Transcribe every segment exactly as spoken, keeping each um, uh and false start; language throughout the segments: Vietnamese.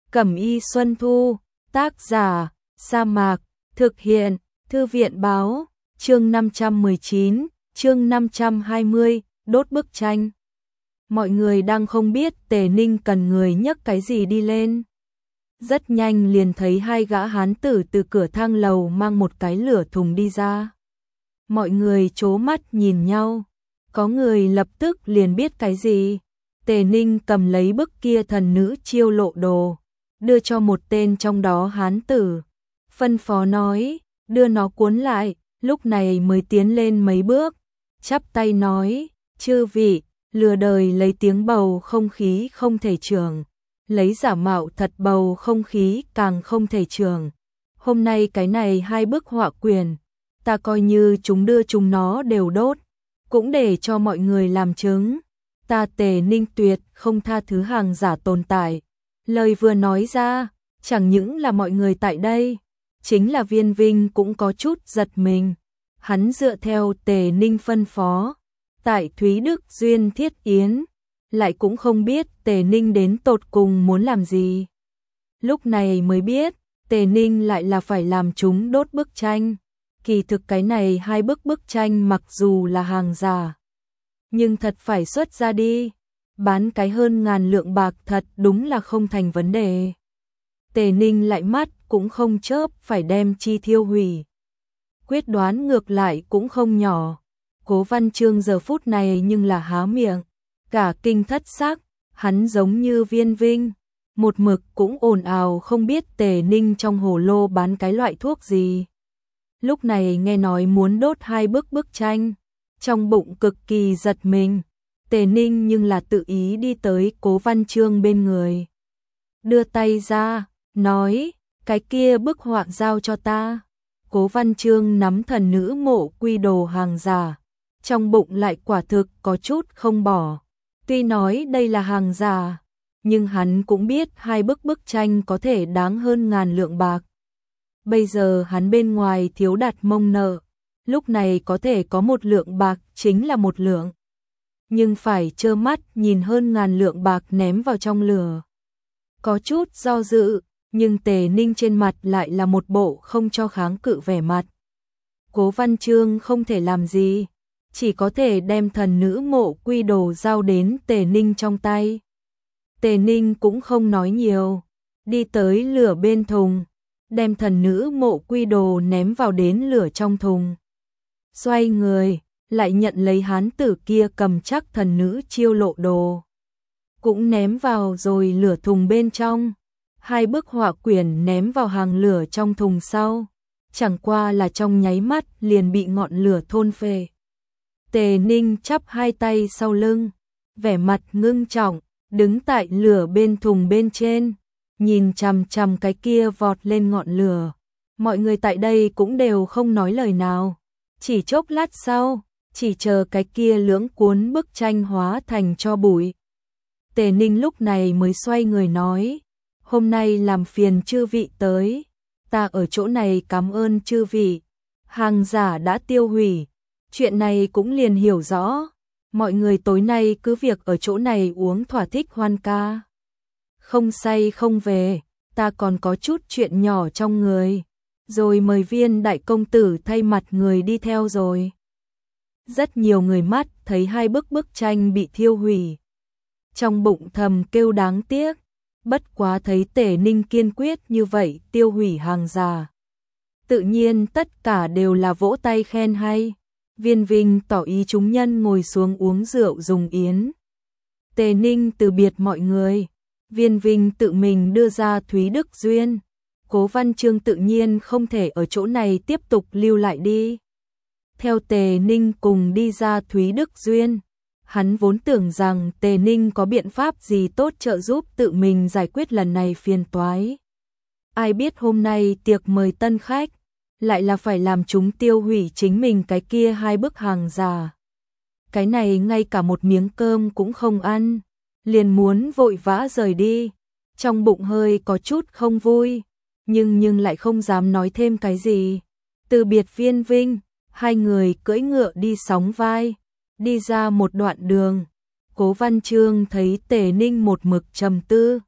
Cẩm y Xuân Thu, tác giả, Sa Mạc, thực hiện, Thư viện báo, chương năm trăm mười chín, chương năm trăm hai mươi, đốt bức tranh. Mọi người đang không biết Tề Ninh cần người nhấc cái gì đi lên. Rất nhanh liền thấy hai gã hán tử từ cửa thang lầu mang một cái lửa thùng đi ra. Mọi người trố mắt nhìn nhau, có người lập tức liền biết cái gì. Tề Ninh cầm lấy bức kia thần nữ chiêu lộ đồ, đưa cho một tên trong đó hán tử, phân phó nói, đưa nó cuốn lại, lúc này mới tiến lên mấy bước, chắp tay nói, chư vị, lừa đời lấy tiếng bầu không khí không thể trường, lấy giả mạo thật bầu không khí càng không thể trường. Hôm nay cái này hai bức họa quyền, ta coi như chúng đưa chúng nó đều đốt, cũng để cho mọi người làm chứng. Ta Tề Ninh tuyệt không tha thứ hàng giả tồn tại. Lời vừa nói ra, chẳng những là mọi người tại đây, chính là Viên Vinh cũng có chút giật mình. Hắn dựa theo Tề Ninh phân phó, tại Thúy Đức Duyên Thiết Yến, lại cũng không biết Tề Ninh đến tột cùng muốn làm gì. Lúc này mới biết, Tề Ninh lại là phải làm chúng đốt bức tranh. Kỳ thực cái này hai bức bức tranh mặc dù là hàng giả, nhưng thật phải xuất ra đi, bán cái hơn ngàn lượng bạc thật đúng là không thành vấn đề. Tề Ninh lại mắt cũng không chớp phải đem chi thiêu hủy. Quyết đoán ngược lại cũng không nhỏ. Cố Văn Chương giờ phút này nhưng là há miệng, cả kinh thất sắc, hắn giống như Viên Vinh, một mực cũng ồn ào không biết Tề Ninh trong hồ lô bán cái loại thuốc gì. Lúc này nghe nói muốn đốt hai bức bức tranh, trong bụng cực kỳ giật mình. Tề Ninh nhưng là tự ý đi tới Cố Văn Chương bên người, đưa tay ra, nói, cái kia bức họa giao cho ta. Cố Văn Chương nắm thần nữ mộ quy đồ hàng giả, trong bụng lại quả thực có chút không bỏ. Tuy nói đây là hàng giả, nhưng hắn cũng biết hai bức bức tranh có thể đáng hơn ngàn lượng bạc. Bây giờ hắn bên ngoài thiếu đặt mông nợ, lúc này có thể có một lượng bạc chính là một lượng. Nhưng phải trơ mắt nhìn hơn ngàn lượng bạc ném vào trong lửa. Có chút do dự, nhưng Tề Ninh trên mặt lại là một bộ không cho kháng cự vẻ mặt. Cố Văn Chương không thể làm gì, chỉ có thể đem thần nữ mộ quy đồ giao đến Tề Ninh trong tay. Tề Ninh cũng không nói nhiều, đi tới lửa bên thùng, đem thần nữ mộ quy đồ ném vào đến lửa trong thùng. Xoay người, lại nhận lấy hán tử kia cầm chắc thần nữ chiêu lộ đồ, cũng ném vào rồi lửa thùng bên trong. Hai bức họa quyển ném vào hàng lửa trong thùng sau, chẳng qua là trong nháy mắt liền bị ngọn lửa thôn phệ. Tề Ninh chắp hai tay sau lưng, vẻ mặt ngưng trọng, đứng tại lửa bên thùng bên trên, nhìn chằm chằm cái kia vọt lên ngọn lửa. Mọi người tại đây cũng đều không nói lời nào, chỉ chốc lát sau, chỉ chờ cái kia lưỡng cuốn bức tranh hóa thành tro bụi. Tề Ninh lúc này mới xoay người nói, hôm nay làm phiền chư vị tới, ta ở chỗ này cảm ơn chư vị, hàng giả đã tiêu hủy, chuyện này cũng liền hiểu rõ, mọi người tối nay cứ việc ở chỗ này uống thỏa thích hoan ca. Không say không về, ta còn có chút chuyện nhỏ trong người, rồi mời Viên đại công tử thay mặt người đi theo rồi. Rất nhiều người mắt thấy hai bức bức tranh bị thiêu hủy, trong bụng thầm kêu đáng tiếc, bất quá thấy Tề Ninh kiên quyết như vậy tiêu hủy hàng giả, tự nhiên tất cả đều là vỗ tay khen hay. Viên Vinh tỏ ý chúng nhân ngồi xuống uống rượu dùng yến. Tề Ninh từ biệt mọi người, Viên Vinh tự mình đưa ra Thúy Đức Duyên. Cố Văn Chương tự nhiên không thể ở chỗ này tiếp tục lưu lại đi, theo Tề Ninh cùng đi ra Thúy Đức Duyên. Hắn vốn tưởng rằng Tề Ninh có biện pháp gì tốt trợ giúp tự mình giải quyết lần này phiền toái. Ai biết hôm nay tiệc mời tân khách, lại là phải làm chúng tiêu hủy chính mình cái kia hai bức hàng giả. Cái này ngay cả một miếng cơm cũng không ăn, liền muốn vội vã rời đi. Trong bụng hơi có chút không vui, nhưng nhưng lại không dám nói thêm cái gì. Từ biệt Viên Vinh, hai người cưỡi ngựa đi sóng vai, đi ra một đoạn đường. Cố Văn Chương thấy Tề Ninh một mực trầm tư,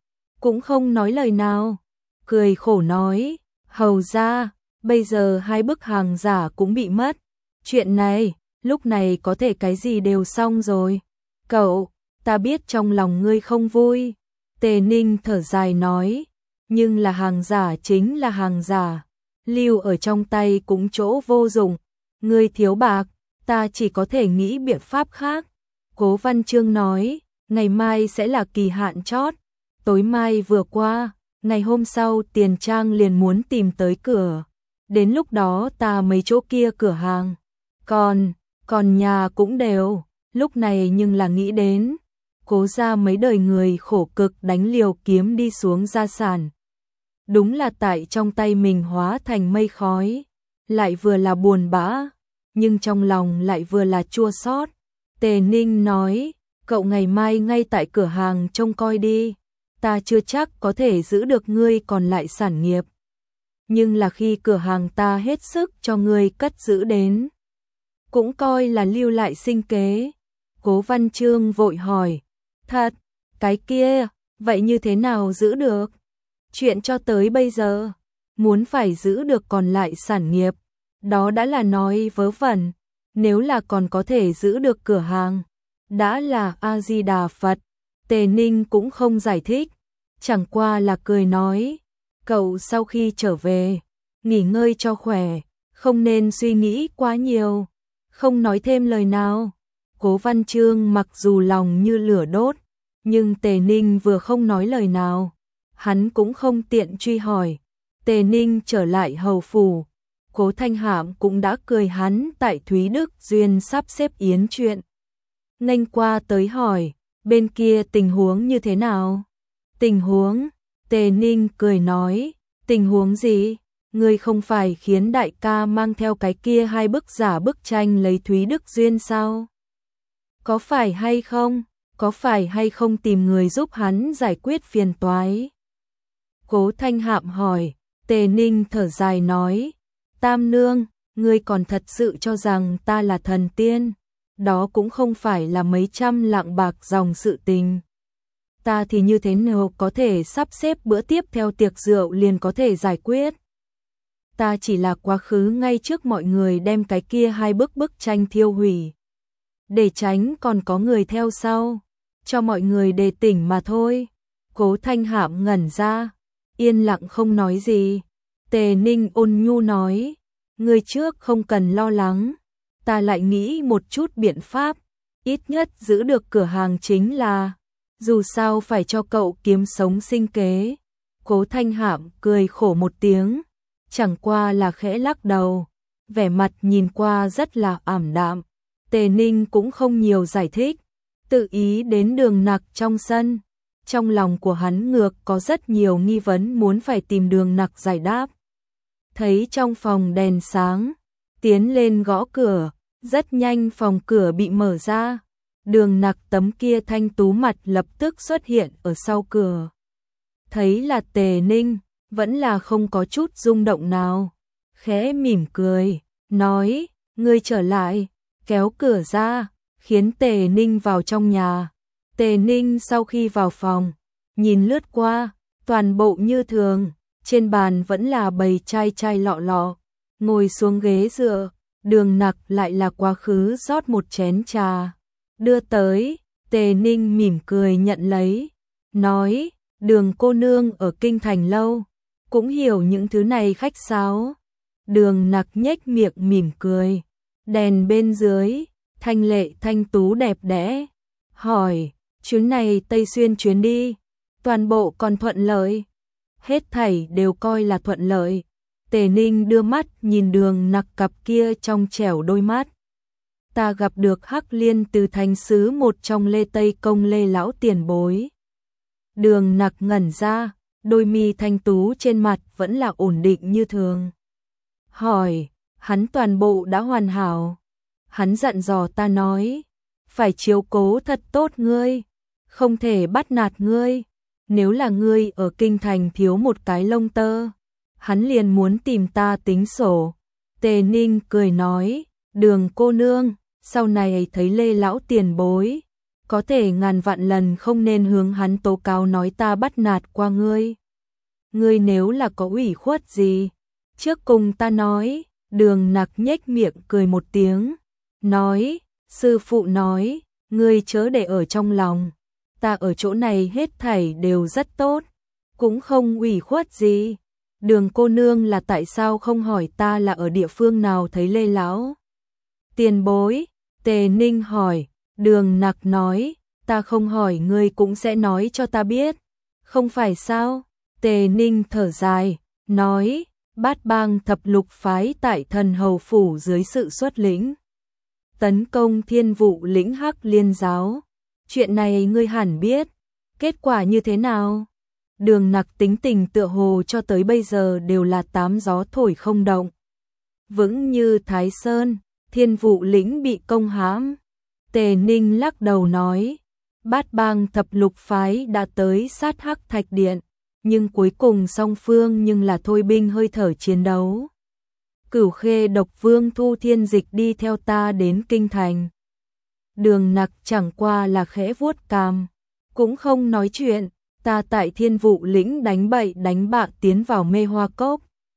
cũng không nói lời nào, cười khổ nói, hầu ra, bây giờ hai bức hàng giả cũng bị mất. Chuyện này, lúc này có thể cái gì đều xong rồi. Cậu, ta biết trong lòng ngươi không vui. Tề Ninh thở dài nói, nhưng là hàng giả chính là hàng giả. Lưu ở trong tay cũng chỗ vô dụng. Ngươi thiếu bạc, ta chỉ có thể nghĩ biện pháp khác. Cố Văn Chương nói, ngày mai sẽ là kỳ hạn chót. Tối mai vừa qua, ngày hôm sau Tiền Trang liền muốn tìm tới cửa. Đến lúc đó ta mấy chỗ kia cửa hàng. Còn, còn nhà cũng đều, lúc này nhưng là nghĩ đến. Cố ra mấy đời người khổ cực đánh liều kiếm đi xuống gia sản. Đúng là tại trong tay mình hóa thành mây khói. Lại vừa là buồn bã, nhưng trong lòng lại vừa là chua xót. Tề Ninh nói, cậu ngày mai ngay tại cửa hàng trông coi đi. Ta chưa chắc có thể giữ được ngươi còn lại sản nghiệp. Nhưng là khi cửa hàng ta hết sức cho ngươi cất giữ đến, cũng coi là lưu lại sinh kế. Cố Văn Chương vội hỏi, thật, cái kia, vậy như thế nào giữ được? Chuyện cho tới bây giờ, muốn phải giữ được còn lại sản nghiệp, đó đã là nói vớ vẩn. Nếu là còn có thể giữ được cửa hàng, đã là A-di-đà Phật. Tề Ninh cũng không giải thích, chẳng qua là cười nói, cậu sau khi trở về, nghỉ ngơi cho khỏe, không nên suy nghĩ quá nhiều. Không nói thêm lời nào. Cố Văn Chương mặc dù lòng như lửa đốt, nhưng Tề Ninh vừa không nói lời nào, hắn cũng không tiện truy hỏi. Tề Ninh trở lại hầu phủ, Cố Thanh Hạm cũng đã cười hắn tại Thúy Đức Duyên sắp xếp yến chuyện. Nghênh qua tới hỏi, bên kia tình huống như thế nào? Tình huống? Tề Ninh cười nói, tình huống gì? Ngươi không phải khiến đại ca mang theo cái kia hai bức giả bức tranh lấy Thúy Đức Duyên sao? Có phải hay không? Có phải hay không tìm người giúp hắn giải quyết phiền toái? Cố Thanh Hạm hỏi. Tề Ninh thở dài nói, Tam Nương, ngươi còn thật sự cho rằng ta là thần tiên, đó cũng không phải là mấy trăm lạng bạc dòng sự tình. Ta thì như thế nào có thể sắp xếp bữa tiếp theo tiệc rượu liền có thể giải quyết. Ta chỉ là quá khứ ngay trước mọi người đem cái kia hai bức bức tranh thiêu hủy, để tránh còn có người theo sau, cho mọi người đề tỉnh mà thôi. Cố Thanh Hạm ngẩn ra, yên lặng không nói gì. Tề Ninh ôn nhu nói, người trước không cần lo lắng, ta lại nghĩ một chút biện pháp, ít nhất giữ được cửa hàng chính là, dù sao phải cho cậu kiếm sống sinh kế. Cố Thanh Hạm cười khổ một tiếng, chẳng qua là khẽ lắc đầu, vẻ mặt nhìn qua rất là ảm đạm. Tề Ninh cũng không nhiều giải thích, tự ý đến Đường Nặc trong sân. Trong lòng của hắn ngược có rất nhiều nghi vấn muốn phải tìm Đường Nặc giải đáp. Thấy trong phòng đèn sáng, tiến lên gõ cửa, rất nhanh phòng cửa bị mở ra. Đường Nặc tấm kia thanh tú mặt lập tức xuất hiện ở sau cửa. Thấy là Tề Ninh, vẫn là không có chút rung động nào. Khẽ mỉm cười, nói, ngươi trở lại, kéo cửa ra, khiến Tề Ninh vào trong nhà. Tề Ninh sau khi vào phòng, nhìn lướt qua, toàn bộ như thường, trên bàn vẫn là bày chai chai lọ lọ, ngồi xuống ghế dựa, Đường Nặc lại là quá khứ rót một chén trà, đưa tới. Tề Ninh mỉm cười nhận lấy, nói, Đường cô nương ở kinh thành lâu, cũng hiểu những thứ này khách sáo. Đường Nặc nhếch miệng mỉm cười, đèn bên dưới, thanh lệ thanh tú đẹp đẽ, hỏi, chuyến này Tây Xuyên chuyến đi, toàn bộ còn thuận lợi? Hết thảy đều coi là thuận lợi. Tề Ninh đưa mắt nhìn Đường Nặc cặp kia trong trẻo đôi mắt. Ta gặp được Hắc Liên từ thành sứ một trong Lê Tây Công Lê lão tiền bối. Đường Nặc ngẩn ra, đôi mi thanh tú trên mặt vẫn là ổn định như thường. Hỏi, hắn toàn bộ đã hoàn hảo. Hắn dặn dò ta nói, phải chiếu cố thật tốt ngươi, không thể bắt nạt ngươi. Nếu là ngươi ở kinh thành thiếu một cái lông tơ, hắn liền muốn tìm ta tính sổ. Tề Ninh cười nói, Đường cô nương, sau này thấy Lê lão tiền bối, có thể ngàn vạn lần không nên hướng hắn tố cáo nói ta bắt nạt qua ngươi. Ngươi nếu là có ủy khuất gì, trước cùng ta nói. Đường Nặc nhếch miệng cười một tiếng, nói, sư phụ nói, ngươi chớ để ở trong lòng, ta ở chỗ này hết thảy đều rất tốt, cũng không ủy khuất gì. Đường cô nương là tại sao không hỏi ta là ở địa phương nào thấy Lê lão tiền bối? Tề Ninh hỏi. Đường Nặc nói, ta không hỏi ngươi cũng sẽ nói cho ta biết, không phải sao? Tề Ninh thở dài, nói, Bát Bang thập lục phái tại Thần Hầu phủ dưới sự xuất lĩnh tấn công Thiên Vụ lĩnh Hắc Liên giáo. Chuyện này ngươi hẳn biết, kết quả như thế nào? Đường Nặc tính tình tựa hồ cho tới bây giờ đều là tám gió thổi không động, vững như Thái Sơn. Thiên Vụ lĩnh bị công hãm. Tề Ninh lắc đầu nói, Bát Bang thập lục phái đã tới sát Hắc Thạch Điện, nhưng cuối cùng song phương nhưng là thôi binh hơi thở chiến đấu. Cửu Khê Độc Vương Thu Thiên Dịch đi theo ta đến kinh thành. Đường Nặc chẳng qua là khẽ vuốt cằm, cũng không nói chuyện. Ta tại Thiên Vụ lĩnh đánh bậy đánh bạ tiến vào Mê Hoa Cốc.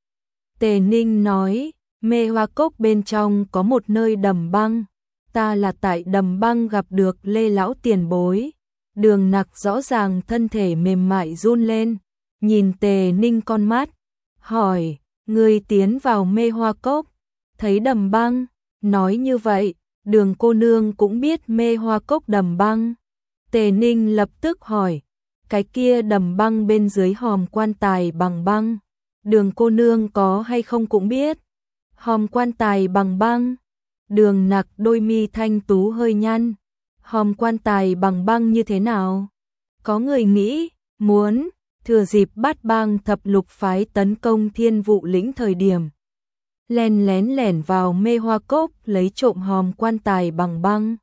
Tề Ninh nói, Mê Hoa Cốc bên trong có một nơi đầm băng, ta là tại đầm băng gặp được Lê lão tiền bối. Đường Nặc rõ ràng thân thể mềm mại run lên, nhìn Tề Ninh con mắt, hỏi, ngươi tiến vào Mê Hoa Cốc, thấy đầm băng? Nói như vậy, Đường cô nương cũng biết Mê Hoa Cốc đầm băng. Tề Ninh lập tức hỏi, cái kia đầm băng bên dưới hòm quan tài bằng băng, Đường cô nương có hay không cũng biết. Hòm quan tài bằng băng. Đường Nặc đôi mi thanh tú hơi nhăn. Hòm quan tài bằng băng như thế nào? Có người nghĩ, muốn thừa dịp Bát Bang thập lục phái tấn công Thiên Vụ lĩnh thời điểm, len lén lẻn vào Mê Hoa Cốc lấy trộm hòm quan tài bằng băng.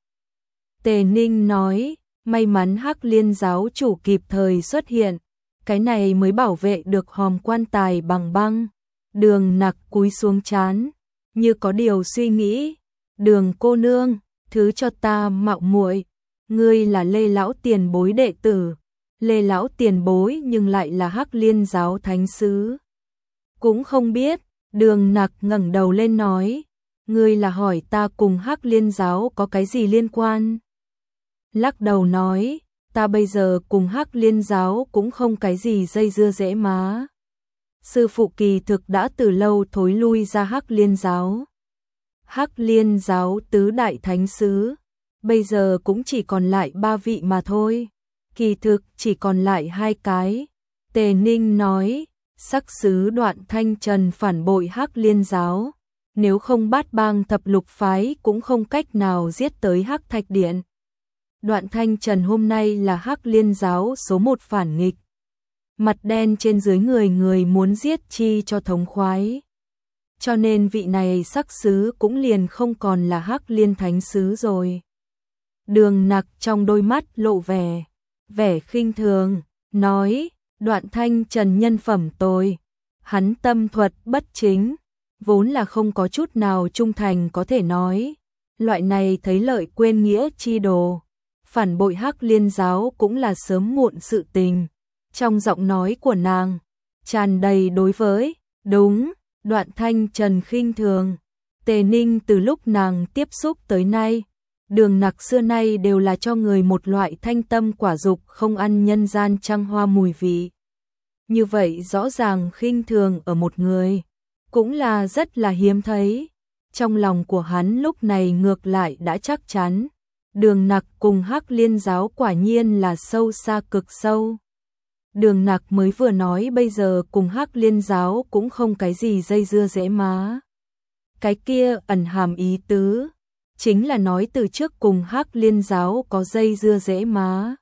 Tề Ninh nói, may mắn Hắc Liên giáo chủ kịp thời xuất hiện, cái này mới bảo vệ được hòm quan tài bằng băng. Đường Nặc cúi xuống trán, như có điều suy nghĩ. Đường cô nương, thứ cho ta mạo muội, ngươi là Lê lão tiền bối đệ tử, Lê lão tiền bối nhưng lại là Hắc Liên giáo thánh sứ. Cũng không biết. Đường Nặc ngẩng đầu lên nói, ngươi là hỏi ta cùng Hắc Liên giáo có cái gì liên quan? Lắc đầu nói, ta bây giờ cùng Hắc Liên giáo cũng không cái gì dây dưa dễ má. Sư phụ kỳ thực đã từ lâu thối lui ra Hắc Liên giáo. Hắc Liên giáo tứ đại thánh sứ, bây giờ cũng chỉ còn lại ba vị mà thôi. Kỳ thực chỉ còn lại hai cái. Tề Ninh nói, sắc sứ Đoạn Thanh Trần phản bội Hắc Liên giáo, nếu không Bát Bang thập lục phái cũng không cách nào giết tới Hắc Thạch Điện. Đoạn Thanh Trần hôm nay là Hắc Liên giáo số một phản nghịch, mặt đen trên dưới người người muốn giết chi cho thống khoái. Cho nên vị này sắc sứ cũng liền không còn là Hắc Liên thánh sứ rồi. Đường Nặc trong đôi mắt lộ vẻ vẻ khinh thường, nói, Đoạn Thanh Trần nhân phẩm tồi, hắn tâm thuật bất chính, vốn là không có chút nào trung thành có thể nói, loại này thấy lợi quên nghĩa chi đồ, phản bội Hắc Liên giáo cũng là sớm muộn sự tình. Trong giọng nói của nàng tràn đầy đối với, đúng, Đoạn Thanh Trần khinh thường. Tề Ninh từ lúc nàng tiếp xúc tới nay, Đường Nặc xưa nay đều là cho người một loại thanh tâm quả dục không ăn nhân gian trăng hoa mùi vị. Như vậy rõ ràng khinh thường ở một người, cũng là rất là hiếm thấy. Trong lòng của hắn lúc này ngược lại đã chắc chắn, Đường Nặc cùng Hắc Liên giáo quả nhiên là sâu xa cực sâu. Đường Nặc mới vừa nói bây giờ cùng Hắc Liên giáo cũng không cái gì dây dưa dễ má. Cái kia ẩn hàm ý tứ, chính là nói từ trước cùng Hắc Liên giáo có dây dưa dễ má.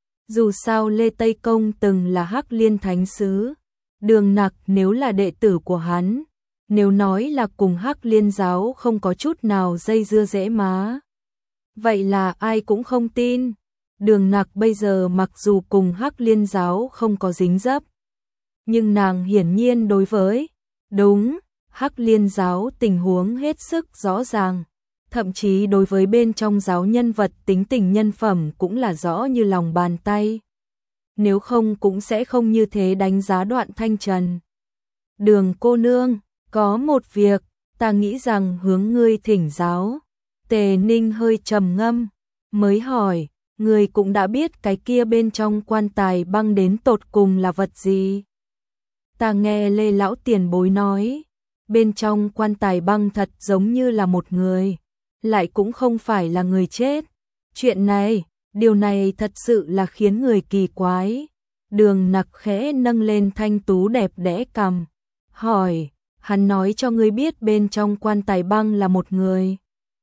Dù sao Lê Tây Công từng là Hắc Liên thánh sứ, Đường Nặc nếu là đệ tử của hắn, nếu nói là cùng Hắc Liên giáo không có chút nào dây dưa dễ má, vậy là ai cũng không tin. Đường Nặc bây giờ mặc dù cùng Hắc Liên giáo không có dính dấp, nhưng nàng hiển nhiên đối với, đúng, Hắc Liên giáo tình huống hết sức rõ ràng. thậm chí đối với bên trong giáo nhân vật tính tình nhân phẩm cũng là rõ như lòng bàn tay. Nếu không cũng sẽ không như thế đánh giá Đoạn Thanh Trần. Đường cô nương, có một việc, ta nghĩ rằng hướng ngươi thỉnh giáo. Tề Ninh hơi trầm ngâm, mới hỏi, ngươi cũng đã biết cái kia bên trong quan tài băng đến tột cùng là vật gì? Ta nghe Lê lão tiền bối nói, bên trong quan tài băng thật giống như là một người, lại cũng không phải là người chết. Chuyện này, điều này thật sự là khiến người kỳ quái. Đường Nặc khẽ nâng lên thanh tú đẹp đẽ cằm, hỏi, hắn nói cho ngươi biết bên trong quan tài băng là một người?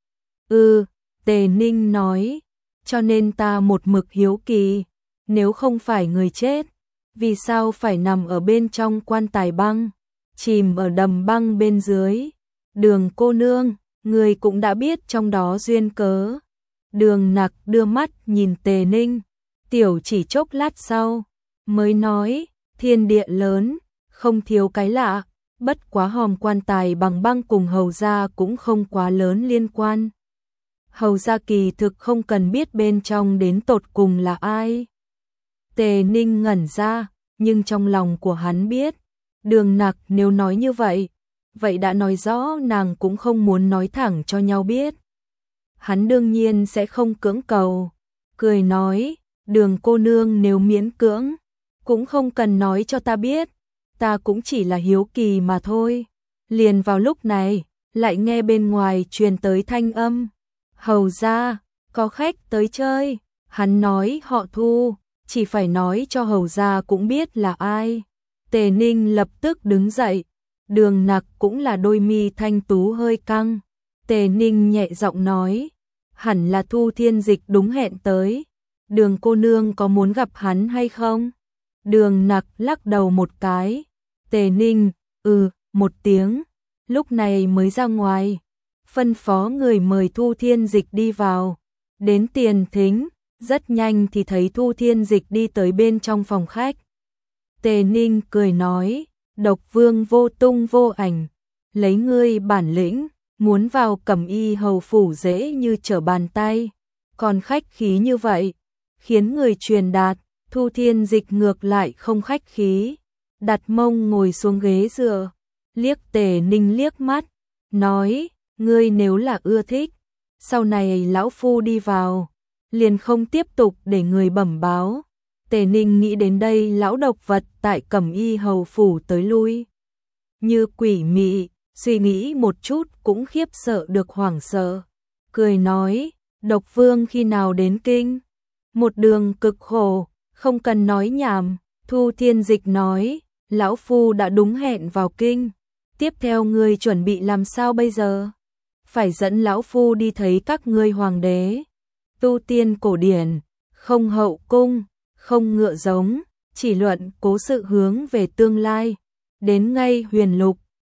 Ừ, Tề Ninh nói, cho nên ta một mực hiếu kỳ, nếu không phải người chết, vì sao phải nằm ở bên trong quan tài băng, chìm ở đầm băng bên dưới? Đường cô nương, người cũng đã biết trong đó duyên cớ. Đường Nặc đưa mắt nhìn Tề Ninh, tiểu chỉ chốc lát sau, mới nói, thiên địa lớn, không thiếu cái lạ, bất quá hòm quan tài bằng băng cùng hầu gia cũng không quá lớn liên quan. Hầu gia kỳ thực không cần biết bên trong đến tột cùng là ai. Tề Ninh ngẩn ra, nhưng trong lòng của hắn biết, Đường Nặc nếu nói như vậy, vậy đã nói rõ nàng cũng không muốn nói thẳng cho nhau biết. Hắn đương nhiên sẽ không cưỡng cầu, cười nói, Đường cô nương nếu miễn cưỡng, cũng không cần nói cho ta biết, ta cũng chỉ là hiếu kỳ mà thôi. Liền vào lúc này, lại nghe bên ngoài truyền tới thanh âm, hầu gia, có khách tới chơi. Hắn nói họ Thu, chỉ phải nói cho hầu gia cũng biết là ai. Tề Ninh lập tức đứng dậy, Đường Nặc cũng là đôi mi thanh tú hơi căng. Tề Ninh nhẹ giọng nói, hẳn là Thu Thiên Dịch đúng hẹn tới. Đường cô nương có muốn gặp hắn hay không? Đường Nặc lắc đầu một cái. Tề Ninh, ừ, một tiếng, lúc này mới ra ngoài, phân phó người mời Thu Thiên Dịch đi vào. Đến tiền thính, rất nhanh thì thấy Thu Thiên Dịch đi tới bên trong phòng khách. Tề Ninh cười nói, Độc Vương vô tung vô ảnh, lấy ngươi bản lĩnh, muốn vào Cẩm Y hầu phủ dễ như trở bàn tay, còn khách khí như vậy, khiến người truyền đạt. Thu Thiên Dịch ngược lại không khách khí, đặt mông ngồi xuống ghế dựa, liếc Tề Ninh liếc mắt, nói, ngươi nếu là ưa thích, sau này lão phu đi vào, liền không tiếp tục để người bẩm báo. Tề Ninh nghĩ đến đây lão độc vật tại Cẩm Y hầu phủ tới lui như quỷ mị, suy nghĩ một chút cũng khiếp sợ được hoảng sợ, cười nói, Độc Vương khi nào đến kinh? Một đường cực khổ, không cần nói nhảm. Thu Thiên Dịch nói, lão phu đã đúng hẹn vào kinh, tiếp theo ngươi chuẩn bị làm sao bây giờ? Phải dẫn lão phu đi thấy các ngươi hoàng đế. Tu tiên cổ điển, không hậu cung, không ngựa giống, chỉ luận cố sự hướng về tương lai. Đến ngay huyền lục,